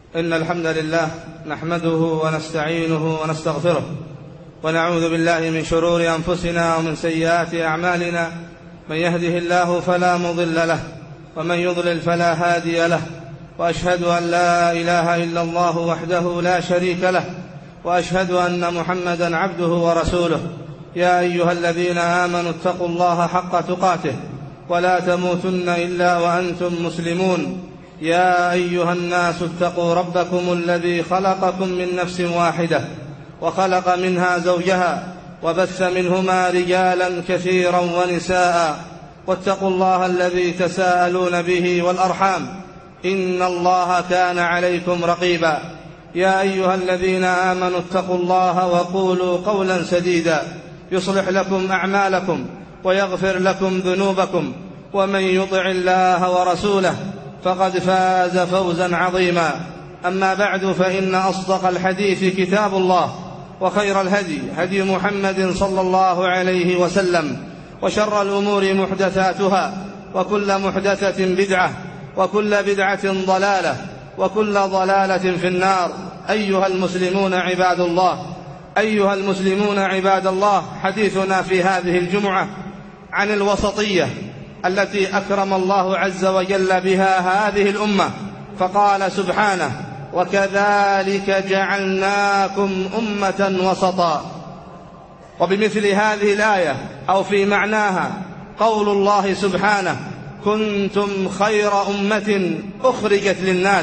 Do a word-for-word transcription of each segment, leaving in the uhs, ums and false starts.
إن الحمد لله نحمده ونستعينه ونستغفره، ونعوذ بالله من شرور أنفسنا ومن سيئات أعمالنا. من يهده الله فلا مضل له، ومن يضلل فلا هادي له. وأشهد أن لا إله إلا الله وحده لا شريك له، وأشهد أن محمدا عبده ورسوله. يا أيها الذين آمنوا اتقوا الله حق تقاته ولا تموتن إلا وأنتم مسلمون. يا أيها الناس اتقوا ربكم الذي خلقكم من نفس واحدة وخلق منها زوجها وبث منهما رجالا كثيرا ونساء، واتقوا الله الذي تساءلون به والأرحام، إن الله كان عليكم رقيبا. يا أيها الذين آمنوا اتقوا الله وقولوا قولا سديدا يصلح لكم أعمالكم ويغفر لكم ذنوبكم، ومن يطع الله ورسوله فقد فاز فوزا عظيما. أما بعد، فإن أصدق الحديث كتاب الله، وخير الهدي هدي محمد صلى الله عليه وسلم، وشر الأمور محدثاتها، وكل محدثة بدعة، وكل بدعة ضلالة، وكل ضلالة في النار. أيها المسلمون عباد الله أيها المسلمون عباد الله حديثنا في هذه الجمعة عن الوسطية التي أكرم الله عز وجل بها هذه الأمة، فقال سبحانه: وكذلك جعلناكم أمة وسطا. وبمثل هذه الآية أو في معناها قول الله سبحانه: كنتم خير أمة أخرجت للناس.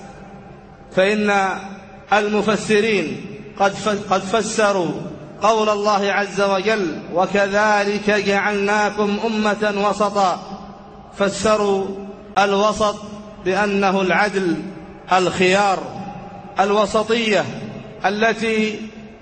فإن المفسرين قد فسروا قول الله عز وجل: وكذلك جعلناكم أمة وسطا، فسروا الوسط بأنه العدل، الخيار، الوسطية التي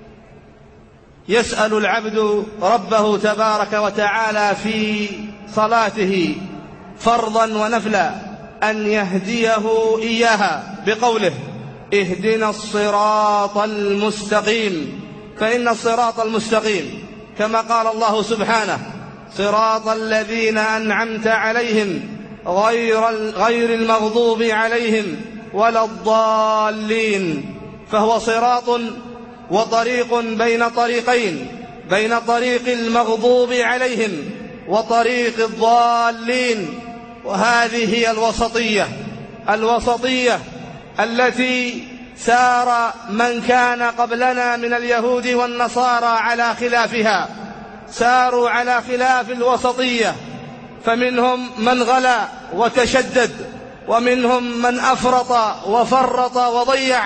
يسأل العبد ربه تبارك وتعالى في صلاته فرضا ونفلا أن يهديه إياها بقوله: اهدنا الصراط المستقيم. فإن الصراط المستقيم كما قال الله سبحانه: صراط الذين أنعمت عليهم غير, غير المغضوب عليهم ولا الضالين. فهو صراط وطريق بين طريقين، بين طريق المغضوب عليهم وطريق الضالين. وهذه هي الوسطية، الوسطية التي سار من كان قبلنا من اليهود والنصارى على خلافها، ساروا على خلاف الوسطية، فمنهم من غلا وتشدد، ومنهم من أفرط وفرط وضيع.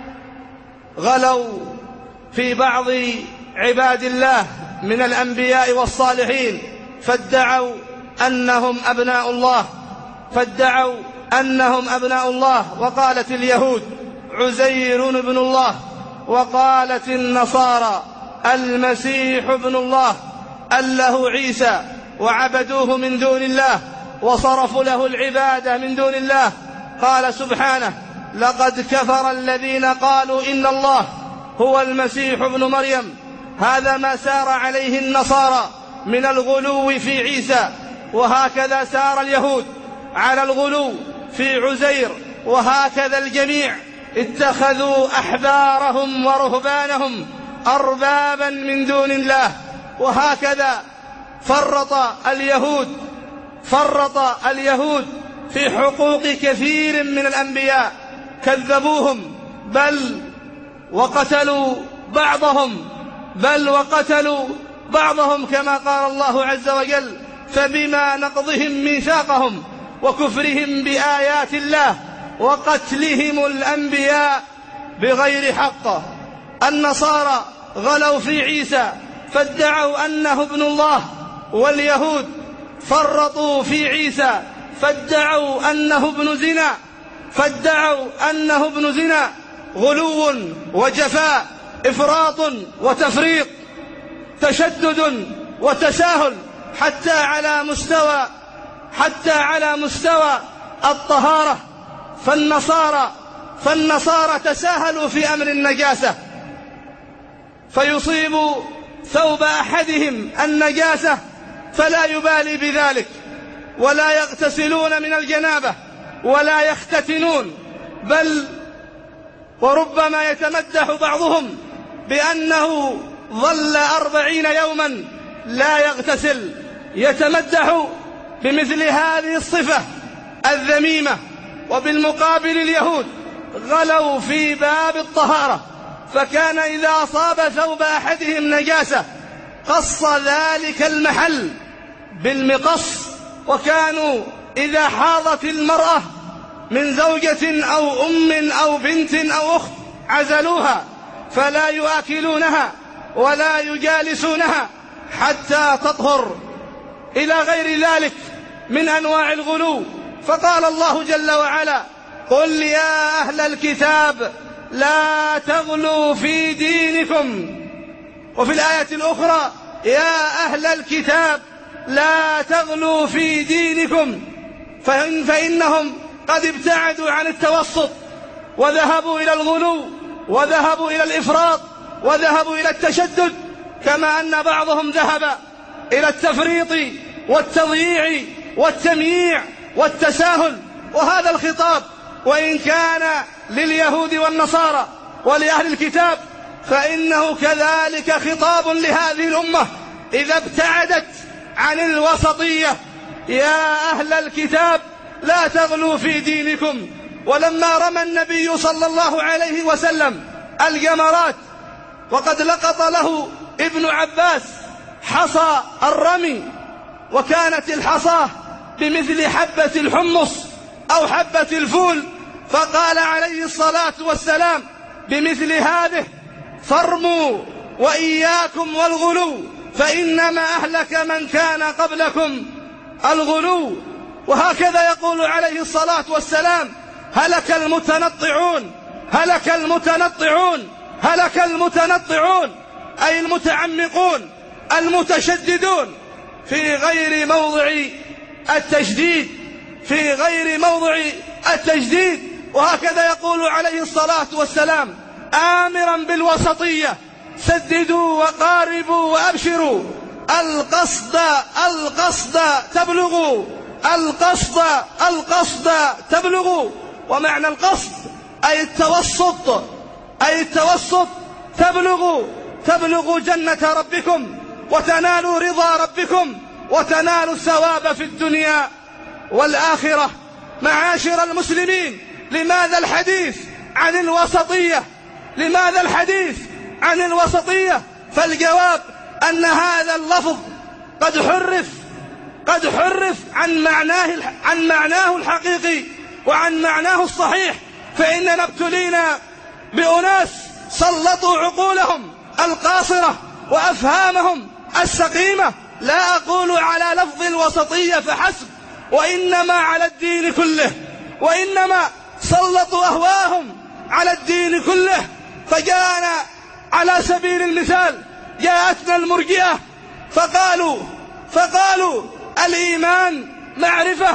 غلوا في بعض عباد الله من الأنبياء والصالحين، فادعوا أنهم أبناء الله، فادعوا أنهم أبناء الله. وقالت اليهود: عزير ابن الله، وقالت النصارى: المسيح ابن الله، أله عيسى، وعبدوه من دون الله وصرفوا له العبادة من دون الله. قال سبحانه: لقد كفر الذين قالوا إن الله هو المسيح ابن مريم. هذا ما سار عليه النصارى من الغلو في عيسى، وهكذا سار اليهود على الغلو في عزير، وهكذا الجميع اتخذوا أحبارهم ورهبانهم أربابا من دون الله. وهكذا فرط اليهود فرط اليهود في حقوق كثير من الأنبياء، كذبوهم، بل وقتلوا بعضهم بل وقتلوا بعضهم كما قال الله عز وجل: فبما نقضهم ميثاقهم وكفرهم بآيات الله وقتلهم الأنبياء بغير حق. النصارى غلوا في عيسى فادعوا أنه ابن الله، واليهود فرطوا في عيسى فادعوا أنه ابن زنا فادعوا أنه ابن زنا. غلو وجفاء، إفراط وتفريط، تشدد وتساهل، حتى على مستوى حتى على مستوى الطهارة. فالنصارى فالنصارى تساهلوا في أمر النجاسة، فيصيب ثوب أحدهم النجاسة فلا يبالي بذلك، ولا يغتسلون من الجنابة ولا يختتنون، بل وربما يتمدح بعضهم بأنه ظل أربعين يوما لا يغتسل، يتمدح بمثل هذه الصفة الذميمة. وبالمقابل اليهود غلوا في باب الطهارة، فكان إذا أصاب ثوب أحدهم نجاسة قص ذلك المحل بالمقص، وكانوا إذا حاضت المرأة من زوجة أو أم أو بنت أو أخت عزلوها فلا يؤكلونها ولا يجالسونها حتى تطهر، إلى غير ذلك من أنواع الغلو. فقال الله جل وعلا: قل يا أهل الكتاب لا تغلوا في دينكم. وفي الآية الأخرى: يا أهل الكتاب لا تغلوا في دينكم، فإن فإنهم قد ابتعدوا عن التوسط وذهبوا إلى الغلو وذهبوا إلى الإفراط وذهبوا إلى التشدد، كما أن بعضهم ذهب إلى التفريط والتضييع والتمييع والتساهل. وهذا الخطاب وإن كان لليهود والنصارى ولأهل الكتاب فإنه كذلك خطاب لهذه الأمة إذا ابتعدت عن الوسطية. يا أهل الكتاب لا تغلوا في دينكم. ولما رمى النبي صلى الله عليه وسلم الجمرات وقد لقط له ابن عباس حصى الرمي، وكانت الحصاه بمثل حبة الحمص أو حبة الفول، فقال عليه الصلاة والسلام بمثل هذه: فارموا وإياكم والغلو فإنما أهلك من كان قبلكم الغلو. وهكذا يقول عليه الصلاة والسلام: هلك المتنطعون هلك المتنطعون هلك المتنطعون، أي المتعمقون المتشددون في غير موضع التشديد في غير موضع التجديد. وهكذا يقول عليه الصلاة والسلام آمرا بالوسطية: سددوا وقاربوا وأبشروا، القصد القصد تبلغوا القصد القصد تبلغوا. ومعنى القصد أي التوسط أي التوسط تبلغوا تبلغوا جنة ربكم وتنالوا رضا ربكم وتنالوا الثواب في الدنيا والآخرة. معاشر المسلمين، لماذا الحديث عن الوسطية؟ لماذا الحديث عن الوسطية؟ فالجواب أن هذا اللفظ قد حرف قد حرف عن معناه عن معناه الحقيقي وعن معناه الصحيح. فإننا ابتلينا بأناس سلطوا عقولهم القاصرة وأفهامهم السقيمة، لا أقول على لفظ الوسطية فحسب، وإنما على الدين كله، وإنما سلطوا أهواهم على الدين كله. فجاءنا على سبيل المثال جاءتنا المرجئة فقالوا فقالوا الإيمان معرفة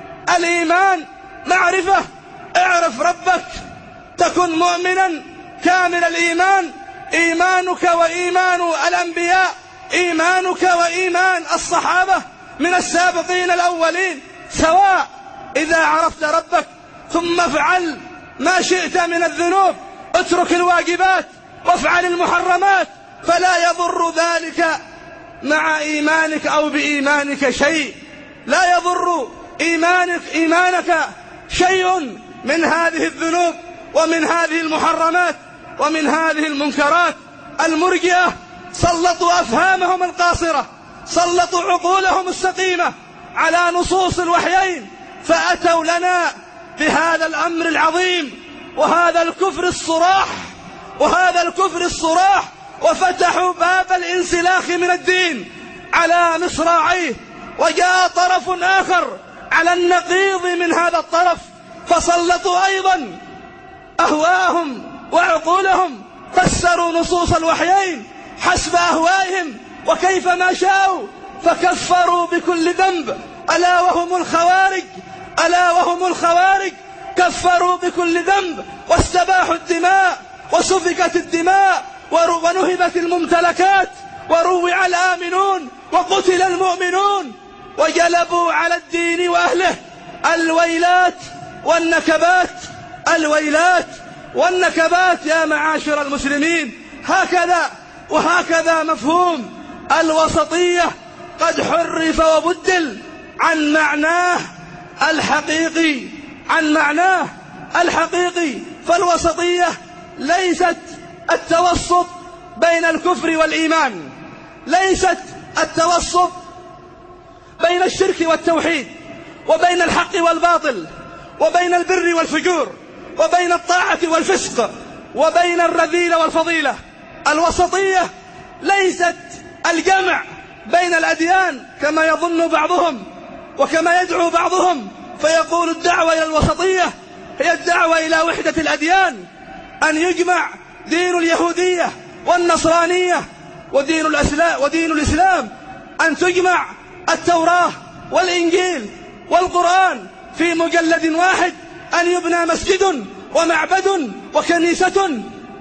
الإيمان معرفة اعرف ربك تكن مؤمنا كامل الإيمان. إيمانك وإيمان الأنبياء، إيمانك وإيمان الصحابة من السابقين الأولين سواء. إذا عرفت ربك ثم افعل ما شئت من الذنوب، اترك الواجبات وافعل المحرمات، فلا يضر ذلك مع إيمانك أو بإيمانك شيء. لا يضر إيمانك إيمانك شيء من هذه الذنوب ومن هذه المحرمات ومن هذه المنكرات. المرجئة سلطوا أفهامهم القاصرة، سلطوا عقولهم السقيمة على نصوص الوحيين، فأتوا لنا بهذا الأمر العظيم وهذا الكفر الصراح وهذا الكفر الصراح وفتحوا باب الانسلاخ من الدين على مصراعيه. وجاء طرف آخر على النقيض من هذا الطرف فسلطوا أيضا أهواءهم وعقولهم، فسروا نصوص الوحيين حسب أهوائهم وكيف ما شاءوا، فكفروا بكل ذنب. ألا وهم الخوارج ألا وهم الخوارج كفروا بكل ذنب واستباحوا الدماء وسفكت الدماء ونهبت الممتلكات وروع الآمنون وقتل المؤمنون، وجلبوا على الدين وأهله الويلات والنكبات الويلات والنكبات يا معاشر المسلمين. هكذا وهكذا مفهوم الوسطية قد حرف وبدل عن معناه الحقيقي عن معناه الحقيقي. فالوسطية ليست التوسط بين الكفر والإيمان، ليست التوسط بين الشرك والتوحيد، وبين الحق والباطل، وبين البر والفجور، وبين الطاعة والفسق، وبين الرذيلة والفضيلة. الوسطية ليست الجمع بين الأديان كما يظن بعضهم وكما يدعو بعضهم، فيقول الدعوة إلى الوسطية هي الدعوة إلى وحدة الأديان، أن يجمع دين اليهودية والنصرانية ودين الأسلام ودين الإسلام، أن تجمع التوراة والإنجيل والقرآن في مجلد واحد، أن يبنى مسجد ومعبد وكنيسة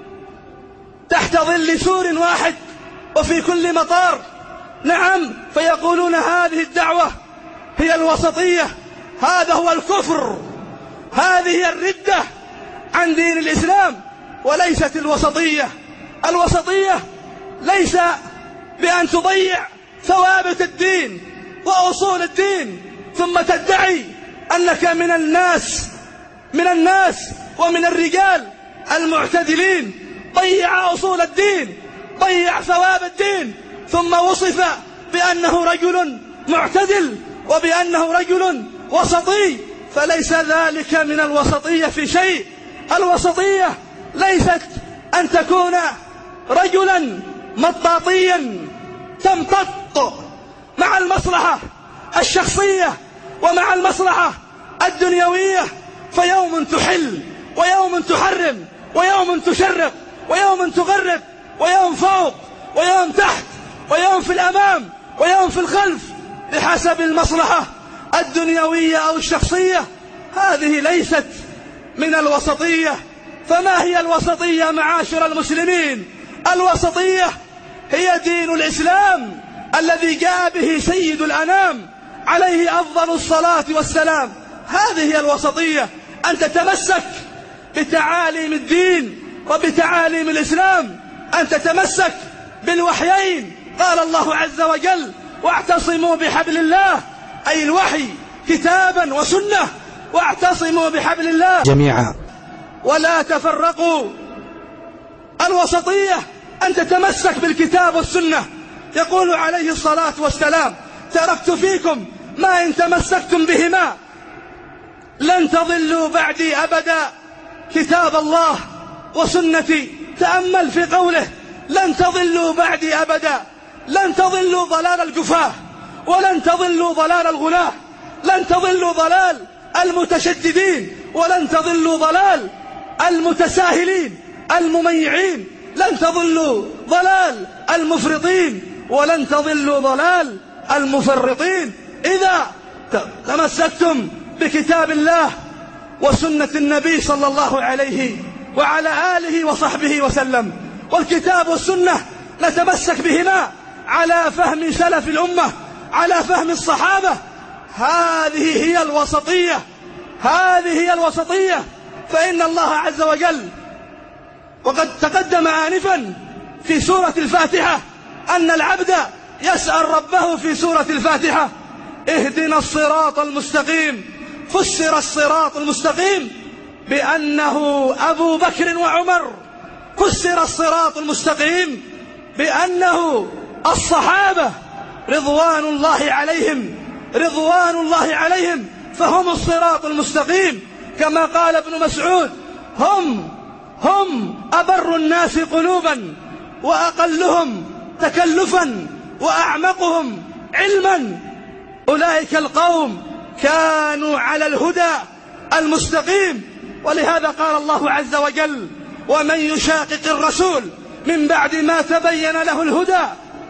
تحت ظل سور واحد وفي كل مطار. نعم، فيقولون هذه الدعوة هي الوسطية. هذا هو الكفر، هذه هي الردة عن دين الإسلام، وليست الوسطية. الوسطية ليس بأن تضيع ثوابت الدين وأصول الدين ثم تدعي أنك من الناس من الناس ومن الرجال المعتدلين. ضيع أصول الدين، ضيع ثواب الدين، ثم وصف بأنه رجل معتدل وبأنه رجل وسطي، فليس ذلك من الوسطية في شيء. الوسطية ليست أن تكون رجلا مطاطيا تمتط مع المصلحة الشخصية ومع المصلحة الدنيوية، فيوم تحل ويوم تحرم ويوم تشرق ويوم تغرب ويوم فوق ويوم تحت ويوم في الأمام ويوم في الخلف بحسب المصلحة الدنيوية أو الشخصية. هذه ليست من الوسطية. فما هي الوسطية معاشر المسلمين؟ الوسطية هي دين الإسلام الذي جاء به سيد الأنام عليه أفضل الصلاة والسلام. هذه هي الوسطية، أن تتمسك بتعاليم الدين وبتعاليم الإسلام، أن تتمسك بالوحيين. قال الله عز وجل: واعتصموا بحبل الله، أي الوحي كتابا وسنة، واعتصموا بحبل الله جميعا ولا تفرقوا. الوسطية أن تتمسك بالكتاب والسنة. يقول عليه الصلاة والسلام: تركت فيكم ما إن تمسكتم بهما لن تضلوا بعدي أبدا، كتاب الله وسنتي. تأمل في قوله: لن تضلوا بعدي أبدا. لن تضلوا ضلال الجفاه، ولن تضلوا ضلال الغلاة، لن تضلوا ضلال المتشددين، ولن تضلوا ضلال المتساهلين المميعين، لن تضلوا ضلال المفرطين، ولن تضلوا ضلال المفرطين. إذا تمسكتم بكتاب الله وسنة النبي صلى الله عليه وعلى آله وصحبه وسلم، والكتاب والسنة نتمسك بهما على فهم سلف الأمة، على فهم الصحابة. هذه هي الوسطية، هذه هي الوسطية. فإن الله عز وجل وقد تقدم آنفا في سورة الفاتحة أن العبد يسأل ربه في سورة الفاتحة: اهدنا الصراط المستقيم. فسر الصراط المستقيم بأنه أبو بكر وعمر، فسر الصراط المستقيم بأنه الصحابة رضوان الله عليهم، رضوان الله عليهم، فهم الصراط المستقيم. كما قال ابن مسعود: هم هم أبر الناس قلوبا وأقلهم تكلفا وأعمقهم علما، أولئك القوم كانوا على الهدى المستقيم. ولهذا قال الله عز وجل: ومن يشاقق الرسول من بعد ما تبين له الهدى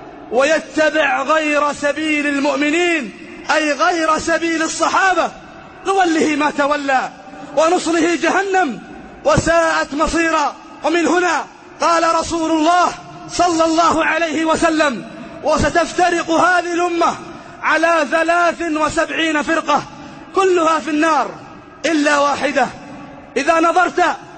ويتبع غير سبيل المؤمنين، أي غير سبيل الصحابة، نوله ما تولى ونصله جهنم وساءت مصيرا. ومن هنا قال رسول الله صلى الله عليه وسلم: وستفترق هذه الأمة على ثلاث وسبعين فرقة كلها في النار إلا واحدة. إذا نظرت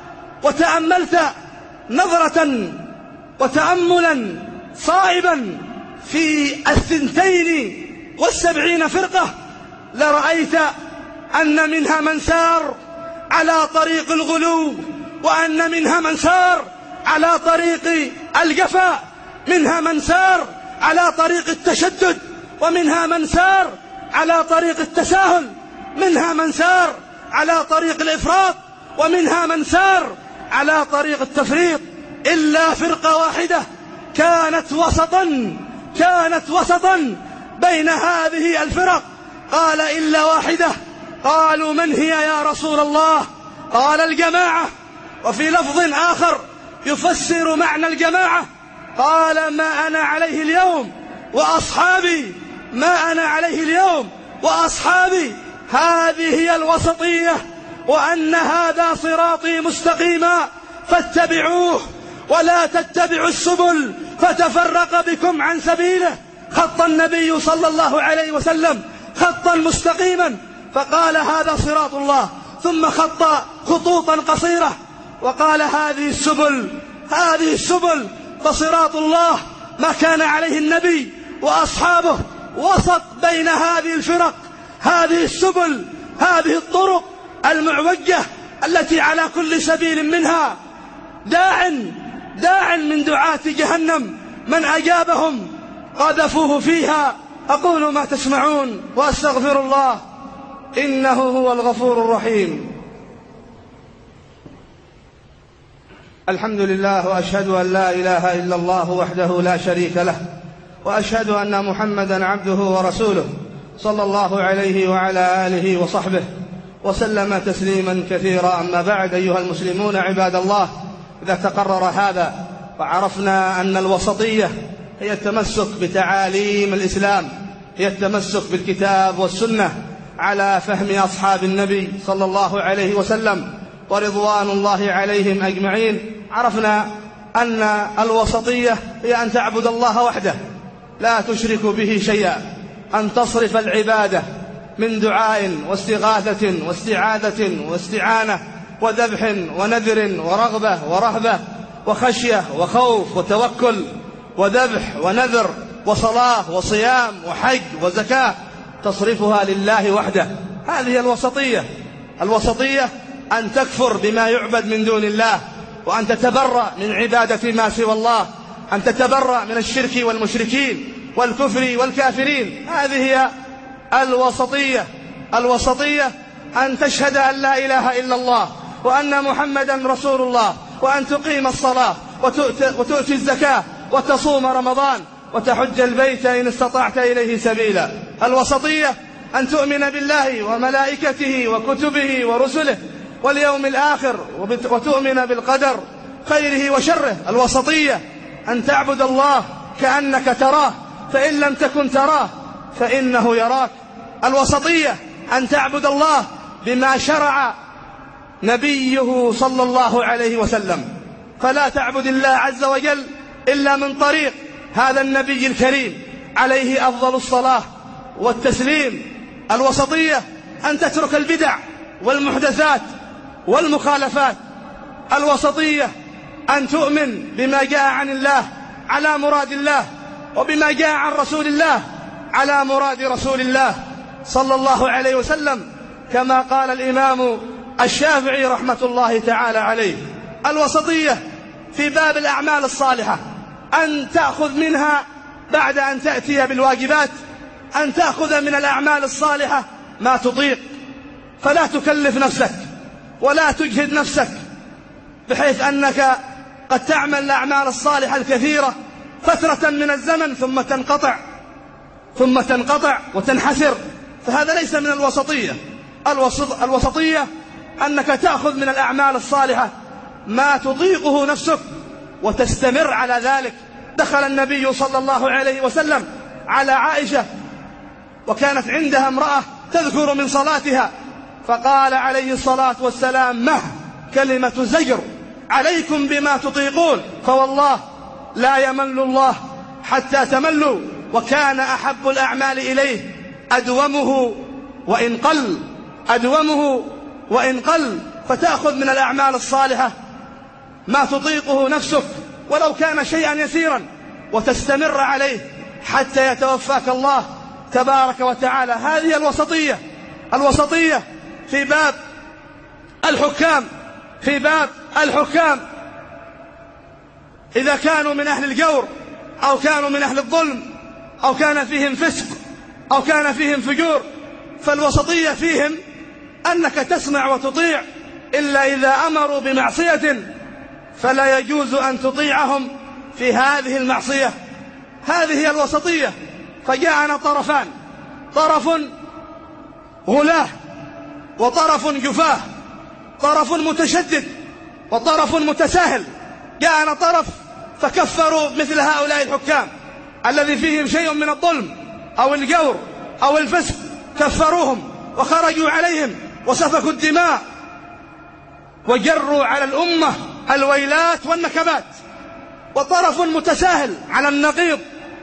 وتأملت نظرة وتأملا صائبا في الثنتين والسبعين فرقة لرأيت أن منها من سار على طريق الغلو، وأن منها من سار على طريق الجفاء، منها من سار على طريق التشدد، ومنها من سار على طريق التساهل، منها من سار على طريق الإفراط، ومنها من سار على طريق التفريط، إلا فرقة واحدة كانت وسطا كانت وسطا بين هذه الفرق. قال إلا واحدة. قالوا من هي يا رسول الله؟ قال الجماعة. وفي لفظ آخر يفسر معنى الجماعة قال ما أنا عليه اليوم وأصحابي، ما أنا عليه اليوم وأصحابي. هذه هي الوسطية، وأن هذا صراطي مستقيما فاتبعوه ولا تتبعوا السبل فتفرق بكم عن سبيله. خط النبي صلى الله عليه وسلم خطا مستقيما فقال هذا صراط الله، ثم خط خطوطا قصيرة وقال هذه السبل هذه السبل. فصراط الله ما كان عليه النبي وأصحابه وسط بين هذه الفرق، هذه السبل، هذه الطرق المعوجة التي على كل سبيل منها داع داع من دعاة جهنم، من أجابهم قذفوه فيها. أقول ما تسمعون وأستغفر الله إنه هو الغفور الرحيم. الحمد لله، وأشهد أن لا إله إلا الله وحده لا شريك له، وأشهد أن محمدا عبده ورسوله صلى الله عليه وعلى آله وصحبه وسلم تسليما كثيرا. أما بعد، أيها المسلمون عباد الله، إذا تقرر هذا وعرفنا أن الوسطية هي التمسك بتعاليم الإسلام، هي التمسك بالكتاب والسنة على فهم أصحاب النبي صلى الله عليه وسلم ورضوان الله عليهم أجمعين، عرفنا أن الوسطية هي أن تعبد الله وحده لا تشرك به شيئا، أن تصرف العبادة من دعاء واستغاثة واستعاذة واستعانة وذبح ونذر ورغبة ورهبة وخشية وخوف وتوكل وذبح ونذر وصلاة وصيام وحج وزكاة، تصرفها لله وحده. هذه الوسطية. الوسطية أن تكفر بما يعبد من دون الله، وأن تتبرأ من عبادة ما سوى الله، أن تتبرأ من الشرك والمشركين والكفر والكافرين. هذه هي الوسطية. الوسطية أن تشهد أن لا إله إلا الله وأن محمدا رسول الله، وأن تقيم الصلاة وتؤتي الزكاة وتصوم رمضان وتحج البيت إن استطعت إليه سبيلا. الوسطية أن تؤمن بالله وملائكته وكتبه ورسله واليوم الآخر وتؤمن بالقدر خيره وشره. الوسطية أن تعبد الله كأنك تراه، فإن لم تكن تراه فإنه يراك. الوسطية أن تعبد الله بما شرع نبيه صلى الله عليه وسلم، فلا تعبد الله عز وجل إلا من طريق هذا النبي الكريم عليه أفضل الصلاة والتسليم. الوسطية أن تترك البدع والمحدثات والمخالفات. الوسطية أن تؤمن بما جاء عن الله على مراد الله، وبما جاء عن رسول الله على مراد رسول الله صلى الله عليه وسلم، كما قال الإمام الشافعي رحمة الله تعالى عليه. الوسطية في باب الأعمال الصالحة أن تأخذ منها بعد أن تأتي بالواجبات، أن تأخذ من الأعمال الصالحة ما تطيق، فلا تكلف نفسك ولا تجهد نفسك بحيث أنك قد تعمل الأعمال الصالحة الكثيرة فترة من الزمن ثم تنقطع ثم تنقطع وتنحسر، فهذا ليس من الوسطية. الوسط الوسطية أنك تأخذ من الأعمال الصالحة ما تطيقه نفسك وتستمر على ذلك. دخل النبي صلى الله عليه وسلم على عائشة وكانت عندها امرأة تذكر من صلاتها، فقال عليه الصلاة والسلام: مه كلمة زجر، عليكم بما تطيقون، فوالله لا يمل الله حتى تملوا. وكان أحب الأعمال إليه أدومه وإن قل، أدومه وإن قل. فتأخذ من الأعمال الصالحة ما تطيقه نفسك ولو كان شيئا يسيرا، وتستمر عليه حتى يتوفاك الله تبارك وتعالى. هذه الوسطية، الوسطية في باب الحكام، في باب الحكام إذا كانوا من أهل الجور أو كانوا من أهل الظلم أو كان فيهم فسق أو كان فيهم فجور، فالوسطية فيهم أنك تسمع وتطيع، إلا إذا أمروا بمعصية فلا يجوز أن تطيعهم في هذه المعصية. هذه هي الوسطية. فجاءنا طرفان، طرف غلاه وطرف جفاه، طرف متشدد وطرف متساهل. جاءنا طرف فكفروا مثل هؤلاء الحكام الذي فيهم شيء من الظلم أو الجور أو الفسق، كفروهم وخرجوا عليهم وسفكوا الدماء وجروا على الأمة الويلات والنكبات. وطرف متساهل على النقيض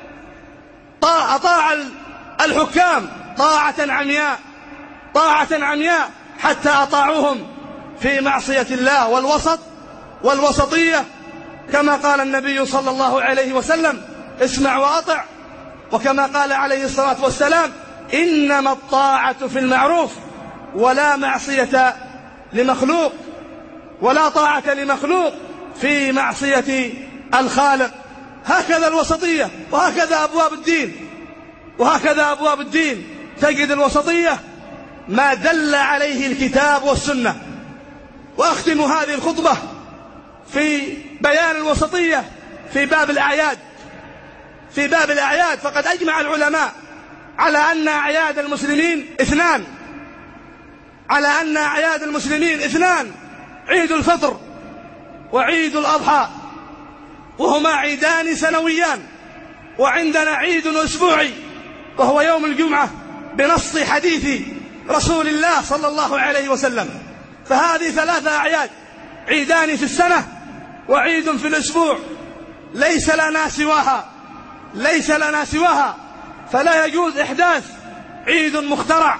أطاع الحكام طاعة عمياء، طاعة عمياء حتى أطاعوهم في معصية الله. والوسط والوسطية كما قال النبي صلى الله عليه وسلم: اسمع وأطع. وكما قال عليه الصلاة والسلام: إنما الطاعة في المعروف ولا معصية لمخلوق، ولا طاعة لمخلوق في معصية الخالق. هكذا الوسطية، وهكذا أبواب الدين، وهكذا أبواب الدين تجد الوسطية ما دل عليه الكتاب والسنة. وأختم هذه الخطبة في بيان الوسطية في باب الأعياد. في باب الأعياد فقد أجمع العلماء على أن أعياد المسلمين اثنان، على أن أعياد المسلمين اثنان: عيد الفطر وعيد الأضحى، وهما عيدان سنويان. وعندنا عيد أسبوعي وهو يوم الجمعة بنص حديث رسول الله صلى الله عليه وسلم. فهذه ثلاثة أعياد، عيدان في السنة وعيد في الأسبوع، ليس لنا سواها، ليس لنا سواها. فلا يجوز إحداث عيد مخترع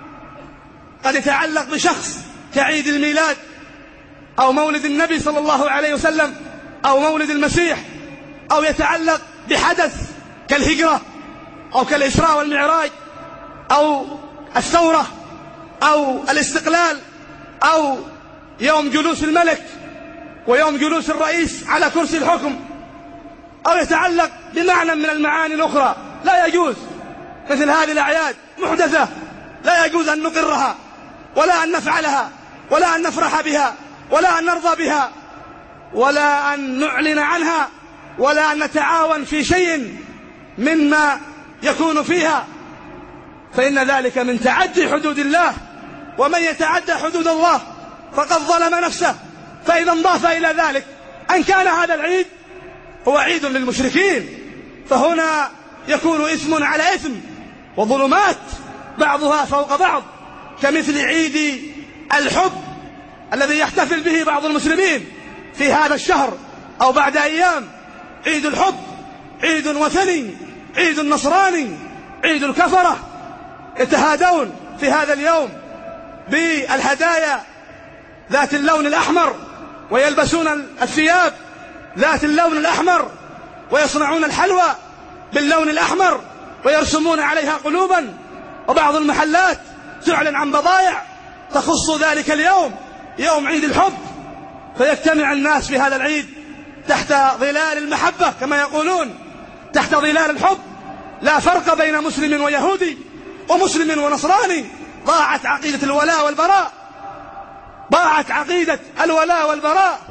قد يتعلق بشخص كعيد الميلاد أو مولد النبي صلى الله عليه وسلم أو مولد المسيح، أو يتعلق بحدث كالهجرة أو كالإسراء والمعراج أو الثورة أو الاستقلال أو يوم جلوس الملك ويوم جلوس الرئيس على كرسي الحكم، أو يتعلق بمعنى من المعاني الأخرى. لا يجوز. مثل هذه الأعياد محدثة، لا يجوز أن نقرها ولا أن نفعلها ولا أن نفرح بها ولا أن نرضى بها ولا أن نعلن عنها ولا أن نتعاون في شيء مما يكون فيها، فإن ذلك من تعدي حدود الله، ومن يتعدى حدود الله فقد ظلم نفسه. فإذا انضاف إلى ذلك أن كان هذا العيد هو عيد للمشركين، فهنا يكون إثم على إثم وظلمات بعضها فوق بعض، كمثل عيد الحب الذي يحتفل به بعض المسلمين في هذا الشهر أو بعد أيام. عيد الحب عيد وثني، عيد نصراني، عيد الكفرة، يتهادون في هذا اليوم بالهدايا ذات اللون الأحمر، ويلبسون الثياب ذات اللون الأحمر، ويصنعون الحلوى باللون الأحمر، ويرسمون عليها قلوبا. وبعض المحلات تعلن عن بضائع تخص ذلك اليوم، يوم عيد الحب، فيجتمع الناس في هذا العيد تحت ظلال المحبة كما يقولون، تحت ظلال الحب. لا فرق بين مسلم ويهودي ومسلم ونصراني. ضاعت عقيدة الولاء والبراء، ضاعت عقيدة الولاء والبراء،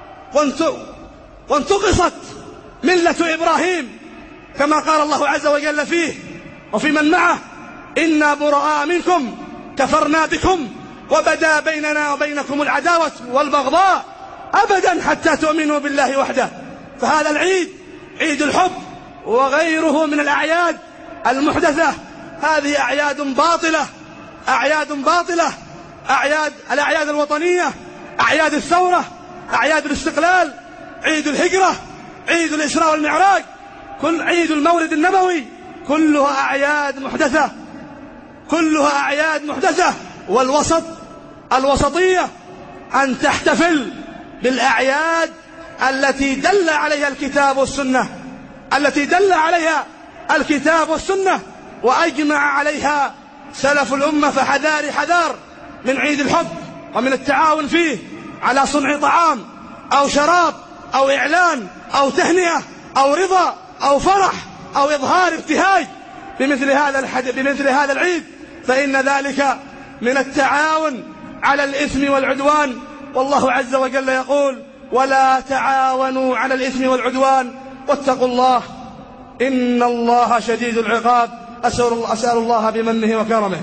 وانتقصت ملة إبراهيم كما قال الله عز وجل فيه وفي من معه: إنا براء منكم كفرنا بكم وبدا بيننا وبينكم العداوة والبغضاء أبدا حتى تؤمنوا بالله وحده. فهذا العيد عيد الحب وغيره من الأعياد المحدثة، هذه أعياد باطلة، أعياد باطلة، أعياد الأعياد الوطنية، أعياد الثورة، أعياد الاستقلال، عيد الهجرة، عيد الإسراء والمعراج، كل عيد المولد النبوي، كلها أعياد محدثة، كلها أعياد محدثة. والوسط الوسطية أن تحتفل بالأعياد التي دل عليها الكتاب والسنة التي دل عليها الكتاب والسنة وأجمع عليها سلف الأمة. فحذار حذار من عيد الحب ومن التعاون فيه على صنع طعام أو شراب أو إعلان أو تهنئة أو رضا أو فرح أو إظهار ابتهاج بمثل هذا الحدث بمثل هذا العيد، فإن ذلك من التعاون على الإثم والعدوان. والله عز وجل يقول: ولا تعاونوا على الإثم والعدوان واتقوا الله إن الله شديد العقاب. أسأل الله بمنه وكرمه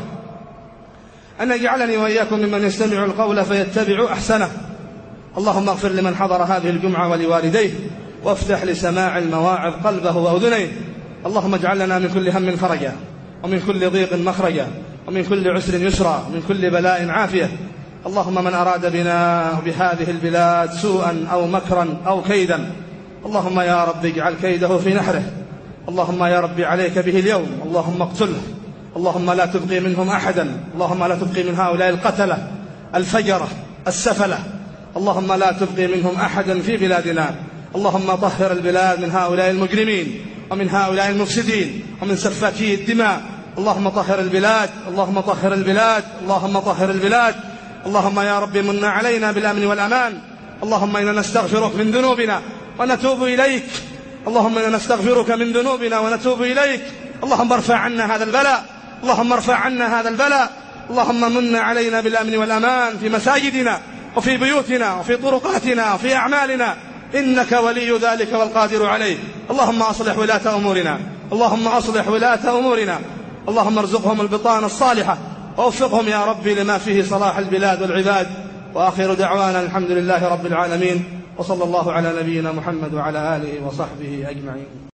أن يجعلني وإياكم ممن يستمع القول فيتبع أحسنه. اللهم اغفر لمن حضر هذه الجمعة ولوالديه، وافتح لسماع المواعظ قلبه وأذنيه. اللهم اجعل لنا من كل هم فرجا، ومن كل ضيق مخرجا، ومن كل عسر يسرا، ومن كل بلاء عافية. اللهم من أراد بنا بهذه البلاد سوءا أو مكرا أو كيدا، اللهم يا رب اجعل كيده في نحره. اللهم يا رب عليك به اليوم، اللهم اقتله. اللهم لا تبقي منهم أحدا، اللهم لا تبقي من هؤلاء القتلة الفجرة السفلة، اللهم لا تبقي منهم أحدا في بلادنا. اللهم طهر البلاد من هؤلاء المجرمين ومن هؤلاء المفسدين ومن سفاكي الدماء. اللهم طهر البلاد، اللهم طهر البلاد، اللهم طهر البلاد. اللهم يا رب من علينا بالأمن والأمان. اللهم إنا نستغفرك من ذنوبنا ونتوب إليك. اللهم إنا نستغفرك من ذنوبنا ونتوب إليك. اللهم ارفع عنا هذا البلاء، اللهم ارفع عنا هذا البلاء. اللهم من علينا بالأمن والأمان في مساجدنا وفي بيوتنا وفي طرقاتنا وفي أعمالنا، إنك ولي ذلك والقادر عليه. اللهم أصلح ولاة أمورنا، اللهم أصلح ولاة أمورنا. اللهم ارزقهم البطانة الصالحة ووفقهم يا ربي لما فيه صلاح البلاد والعباد. وآخر دعوانا الحمد لله رب العالمين، وصلى الله على نبينا محمد وعلى آله وصحبه أجمعين.